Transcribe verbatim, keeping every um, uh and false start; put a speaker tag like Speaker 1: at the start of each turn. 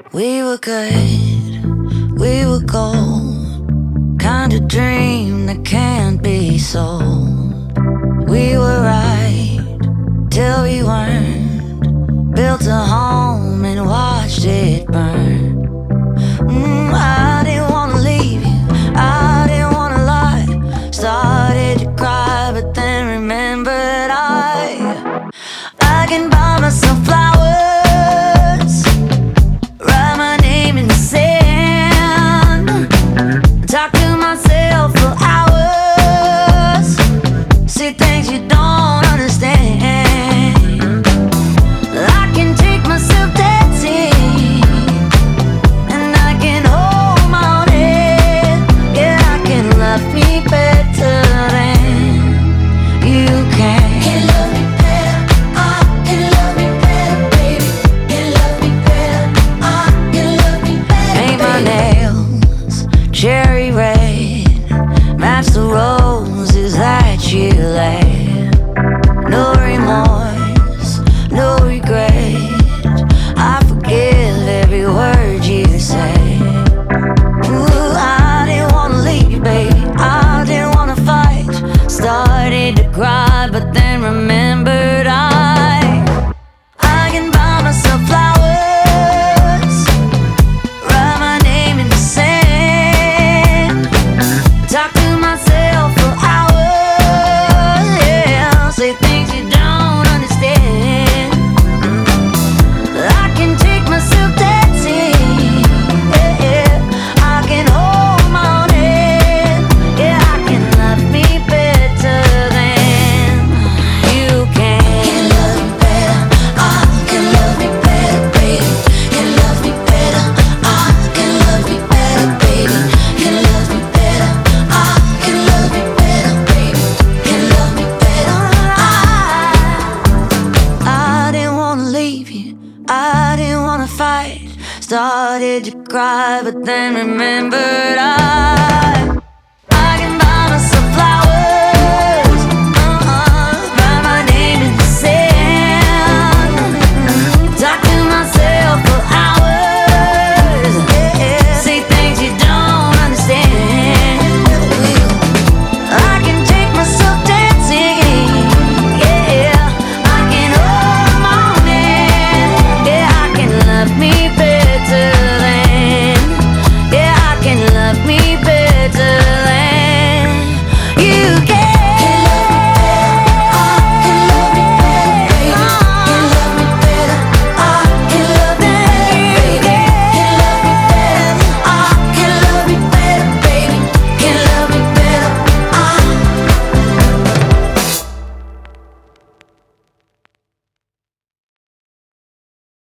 Speaker 1: We were good, we were gold, kind of dream that can't be sold. We were right till we weren't, built a home and watched it burn. mm, I didn't wanna leave you, I didn't wanna lie. Started to cry but then remembered I I can buy myself flowers, write my name in the sand, talk to myself for hours, see things you don't understand. I can take myself dancing, and I can hold my own head. Yeah, I can love me better than you can. Can love me better, I can love me better, baby. Can love me better, I can love me better. Paint my nails cherry red, match the roses that you laid. No remorse, no regret, I forgive every word you say. Ooh, I didn't wanna leave, baby, I didn't wanna fight. Started to cry but then remembered I I can buy myself flowers, write my name in the sand, talk to myself for hours, yeah, say things you don't understand. I can take myself dancing, yeah, yeah. I can hold my own head, yeah, I can love me better than you can. Can love me better, I can love me better, baby. Can love me better, I can love me better, baby. Can love me better, I can love me better, baby. Can love me better, I I didn't wanna leave you, I didn't wanna fight. Started to cry but then remembered I